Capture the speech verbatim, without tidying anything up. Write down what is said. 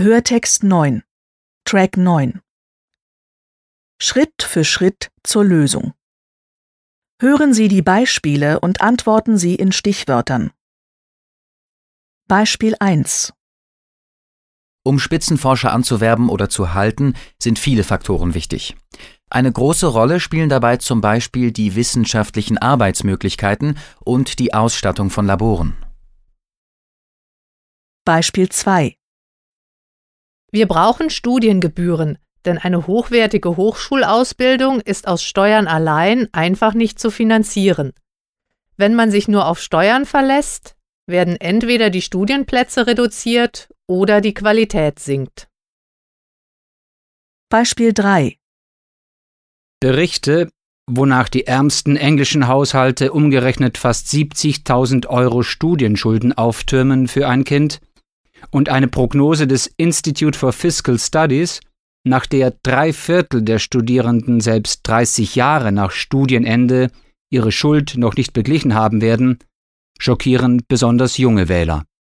Hörtext neun, Track neun. Schritt für Schritt zur Lösung. Hören Sie die Beispiele und antworten Sie in Stichwörtern. Beispiel eins. Um Spitzenforscher anzuwerben oder zu halten, sind viele Faktoren wichtig. Eine große Rolle spielen dabei zum Beispiel die wissenschaftlichen Arbeitsmöglichkeiten und die Ausstattung von Laboren. Beispiel zwei. Wir brauchen Studiengebühren, denn eine hochwertige Hochschulausbildung ist aus Steuern allein einfach nicht zu finanzieren. Wenn man sich nur auf Steuern verlässt, werden entweder die Studienplätze reduziert oder die Qualität sinkt. Beispiel drei. Berichte, wonach die ärmsten englischen Haushalte umgerechnet fast siebzigtausend Euro Studienschulden auftürmen für ein Kind, und eine Prognose des Institute for Fiscal Studies, nach der drei Viertel der Studierenden selbst dreißig Jahre nach Studienende ihre Schuld noch nicht beglichen haben werden, schockieren besonders junge Wähler.